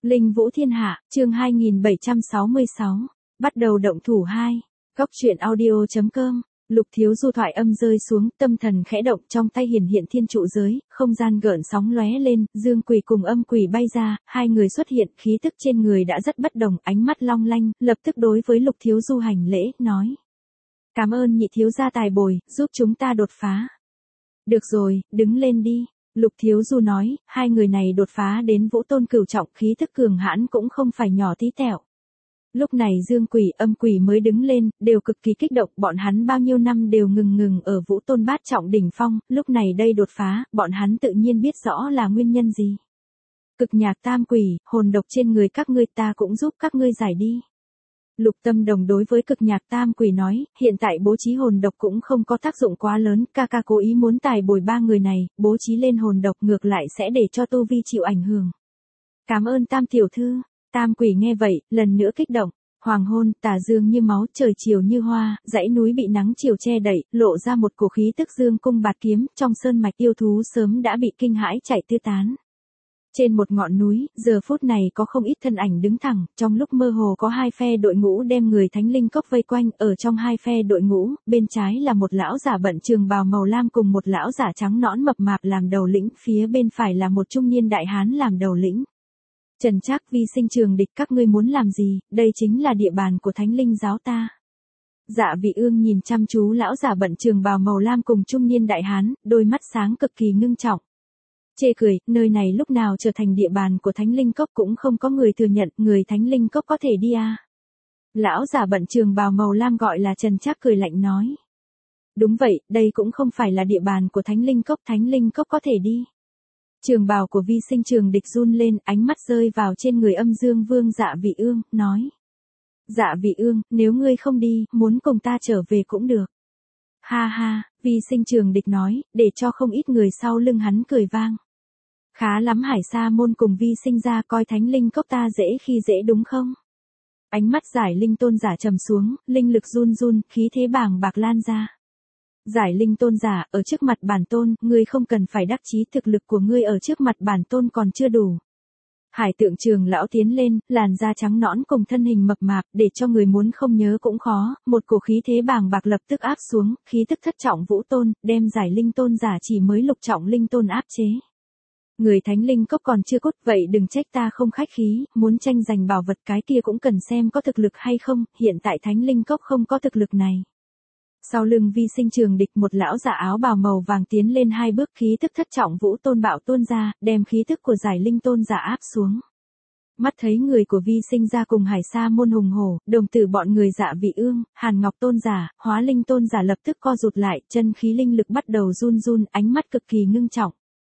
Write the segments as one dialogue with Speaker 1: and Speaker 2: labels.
Speaker 1: Linh Vũ Thiên Hạ, chương 2766. Bắt đầu động thủ 2. Góc truyện audio.com. Lục Thiếu Du thoại âm rơi xuống, tâm thần khẽ động, trong tay hiển hiện thiên trụ giới, không gian gợn sóng lóe lên, dương quỷ cùng âm quỷ bay ra, hai người xuất hiện, khí tức trên người đã rất bất đồng, ánh mắt long lanh, lập tức đối với Lục Thiếu Du hành lễ, nói: "Cảm ơn nhị thiếu gia tài bồi, giúp chúng ta đột phá." "Được rồi, đứng lên đi." Lục Thiếu Du nói, hai người này đột phá đến vũ tôn cửu trọng, khí thức cường hãn cũng không phải nhỏ tí tẹo. Lúc này dương quỷ âm quỷ mới đứng lên, đều cực kỳ kích động, bọn hắn bao nhiêu năm đều ngừng ở vũ tôn bát trọng đỉnh phong, lúc này đây đột phá, bọn hắn tự nhiên biết rõ là nguyên nhân gì. Cực nhạc tam quỷ, hồn độc trên người các ngươi ta cũng giúp các ngươi giải đi. Lục Tâm Đồng đối với cực nhạc tam quỷ nói, hiện tại bố trí hồn độc cũng không có tác dụng quá lớn, ca ca cố ý muốn tài bồi ba người này, bố trí lên hồn độc ngược lại sẽ để cho tu vi chịu ảnh hưởng. Cảm ơn tam tiểu thư. Tam quỷ nghe vậy, lần nữa kích động. Hoàng hôn, tà dương như máu, trời chiều như hoa, dãy núi bị nắng chiều che đậy, lộ ra một cổ khí tức dương cung bạt kiếm, trong sơn mạch yêu thú sớm đã bị kinh hãi chạy tứ tán. Trên một ngọn núi, giờ phút này có không ít thân ảnh đứng thẳng, trong lúc mơ hồ có hai phe đội ngũ đem người thánh linh cốc vây quanh, ở trong hai phe đội ngũ, bên trái là một lão giả bận trường bào màu lam cùng một lão giả trắng nõn mập mạp làm đầu lĩnh, phía bên phải là một trung niên đại hán làm đầu lĩnh. Trần Trác, Vi Sinh, Trường Địch, các ngươi muốn làm gì, đây chính là địa bàn của thánh linh giáo ta. Dạ Vị Ương nhìn chăm chú lão giả bận trường bào màu lam cùng trung niên đại hán, đôi mắt sáng cực kỳ ngưng trọng. Chê cười, nơi này lúc nào trở thành địa bàn của thánh linh cốc cũng không có người thừa nhận, người thánh linh cốc có thể đi à. Lão giả bận trường bào màu lam gọi là Trần Trác cười lạnh nói. Đúng vậy, đây cũng không phải là địa bàn của thánh linh cốc có thể đi. Trường bào của Vi Sinh, Trường Địch run lên, ánh mắt rơi vào trên người Âm Dương Vương Dạ Vị Ương, nói. Dạ Vị Ương, nếu ngươi không đi, muốn cùng ta trở về cũng được. Ha ha, Vi Sinh, Trường Địch nói, để cho không ít người sau lưng hắn cười vang. Khá lắm, Hải Sa môn cùng Vi Sinh ra coi thánh linh cốc ta dễ khi dễ đúng không? Ánh mắt Giải Linh Tôn giả trầm xuống, linh lực run run, khí thế bàng bạc lan ra. Giải Linh Tôn giả, ở trước mặt bản tôn, ngươi không cần phải đắc chí, thực lực của ngươi ở trước mặt bản tôn còn chưa đủ. Hải Tượng Trường lão tiến lên, làn da trắng nõn cùng thân hình mập mạp, để cho người muốn không nhớ cũng khó, một cổ khí thế bàng bạc lập tức áp xuống, khí tức thất trọng vũ tôn, đem Giải Linh Tôn giả chỉ mới lục trọng linh tôn áp chế. Người thánh linh cốc còn chưa cốt, vậy đừng trách ta không khách khí, muốn tranh giành bảo vật cái kia cũng cần xem có thực lực hay không, hiện tại thánh linh cốc không có thực lực này. Sau lưng Vi Sinh, Trường Địch một lão giả áo bào màu vàng tiến lên hai bước, khí tức thất trọng vũ tôn bạo tuôn ra, đem khí tức của Giải Linh Tôn giả áp xuống. Mắt thấy người của Vi Sinh ra cùng Hải Sa môn hùng hổ, đồng tử bọn người Dạ Vị Ương, Hàn Ngọc Tôn giả, Hóa Linh Tôn giả lập tức co rụt lại, chân khí linh lực bắt đầu run run, ánh mắt cực kỳ ngưng trọng.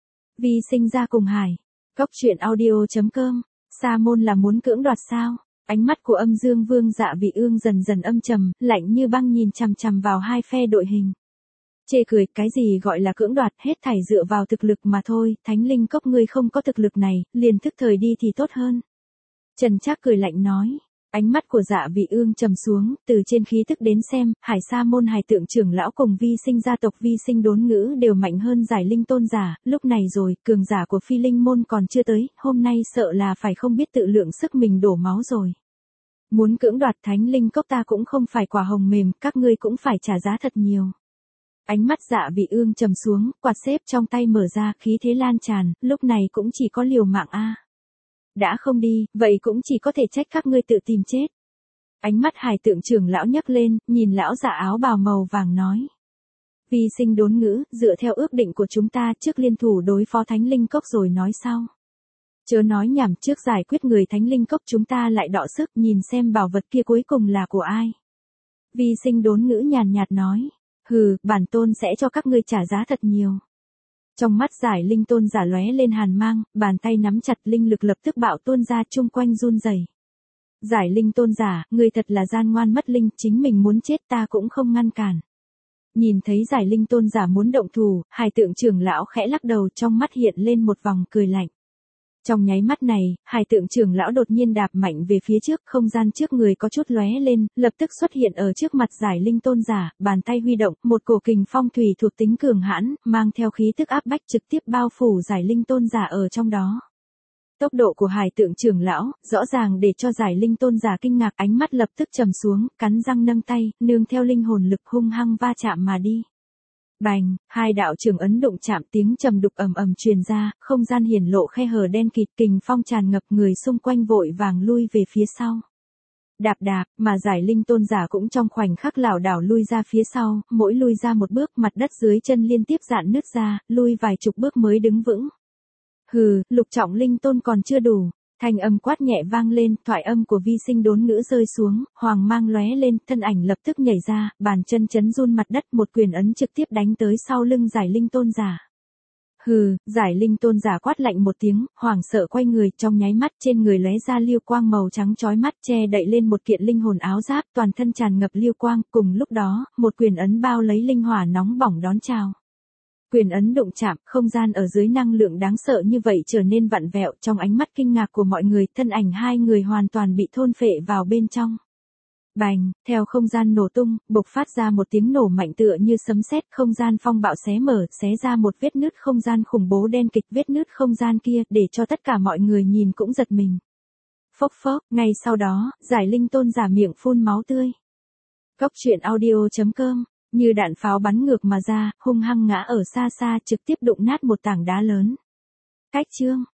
Speaker 1: Vi Sinh ra cùng Hải. Góc truyện audio.com. Sa môn là muốn cưỡng đoạt sao? Ánh mắt của Âm Dương Vương Dạ Vị Ương dần dần âm trầm, lạnh như băng nhìn chằm chằm vào hai phe đội hình. Chê cười, cái gì gọi là cưỡng đoạt, hết thảy dựa vào thực lực mà thôi, thánh linh cốc ngươi không có thực lực này, liền thức thời đi thì tốt hơn. Trần Trác cười lạnh nói. Ánh mắt của Dạ Vị Ương trầm xuống, từ trên khí tức đến xem, Hải Sa môn Hải Tượng trưởng lão cùng Vi Sinh gia tộc Vi Sinh đốn ngữ đều mạnh hơn Giải Linh Tôn giả, lúc này rồi, cường giả của Phi Linh môn còn chưa tới, hôm nay sợ là phải không biết tự lượng sức mình đổ máu rồi. Muốn cưỡng đoạt thánh linh cốc ta cũng không phải quả hồng mềm, các ngươi cũng phải trả giá thật nhiều. Ánh mắt Dạ Vị Ương trầm xuống, quạt xếp trong tay mở ra, khí thế lan tràn, lúc này cũng chỉ có liều mạng a. Đã không đi, vậy cũng chỉ có thể trách các ngươi tự tìm chết. Ánh mắt Hải Tượng trưởng lão nhấc lên, nhìn lão giả áo bào màu vàng nói. Vi Sinh đốn ngữ, dựa theo ước định của chúng ta trước liên thủ đối phó thánh linh cốc rồi nói sau. Chớ nói nhảm, trước giải quyết người thánh linh cốc chúng ta lại đọ sức nhìn xem bảo vật kia cuối cùng là của ai. Vi Sinh đốn ngữ nhàn nhạt nói. Hừ, bản tôn sẽ cho các ngươi trả giá thật nhiều. Trong mắt Giải Linh Tôn giả lóe lên hàn mang, bàn tay nắm chặt, linh lực lập tức bạo tuôn ra, chung quanh run rẩy. Giải Linh Tôn giả, ngươi thật là gian ngoan mất linh, chính mình muốn chết ta cũng không ngăn cản. Nhìn thấy Giải Linh Tôn giả muốn động thủ, Hải Tượng trưởng lão khẽ lắc đầu, trong mắt hiện lên một vòng cười lạnh. Trong nháy mắt này, Hải Tượng trưởng lão đột nhiên đạp mạnh về phía trước, không gian trước người có chút lóe lên, lập tức xuất hiện ở trước mặt Giải Linh Tôn giả, bàn tay huy động, một cổ kình phong thủy thuộc tính cường hãn, mang theo khí tức áp bách trực tiếp bao phủ Giải Linh Tôn giả ở trong đó. Tốc độ của Hải Tượng trưởng lão, rõ ràng để cho Giải Linh tôn giả kinh ngạc, ánh mắt lập tức trầm xuống, cắn răng nâng tay, nương theo linh hồn lực hung hăng va chạm mà đi. Bành, hai đạo trưởng ấn đụng chạm, tiếng trầm đục ầm ầm truyền ra, không gian hiển lộ khe hở đen kịt, kình phong tràn ngập, người xung quanh vội vàng lui về phía sau. Đạp đạp, mà Giải Linh tôn giả cũng trong khoảnh khắc lảo đảo lui ra phía sau, mỗi lui ra một bước, mặt đất dưới chân liên tiếp rạn nứt ra, lui vài chục bước mới đứng vững. Hừ, lục trọng linh tôn còn chưa đủ. Thanh âm quát nhẹ vang lên, thoại âm của vi sinh đốn ngữ rơi xuống, hoàng mang lóe lên, thân ảnh lập tức nhảy ra, bàn chân chấn run mặt đất, một quyền ấn trực tiếp đánh tới sau lưng Giải Linh tôn giả. Hừ, Giải Linh tôn giả quát lạnh một tiếng, hoảng sợ quay người, trong nháy mắt trên người lóe ra liêu quang màu trắng chói mắt, che đậy lên một kiện linh hồn áo giáp, toàn thân tràn ngập liêu quang, cùng lúc đó, một quyền ấn bao lấy linh hỏa nóng bỏng đón chào. Quyền ấn đụng chạm, không gian ở dưới năng lượng đáng sợ như vậy trở nên vặn vẹo, trong ánh mắt kinh ngạc của mọi người, thân ảnh hai người hoàn toàn bị thôn phệ vào bên trong. Bành, theo không gian nổ tung, bộc phát ra một tiếng nổ mạnh tựa như sấm sét, không gian phong bạo xé mở, xé ra một vết nứt không gian khủng bố đen kịch, vết nứt không gian kia, để cho tất cả mọi người nhìn cũng giật mình. Phốc phốc, ngay sau đó, Giải Linh tôn giả miệng phun máu tươi. Góc truyện audio.com, như đạn pháo bắn ngược mà ra, hung hăng ngã ở xa xa, trực tiếp đụng nát một tảng đá lớn. Cách chương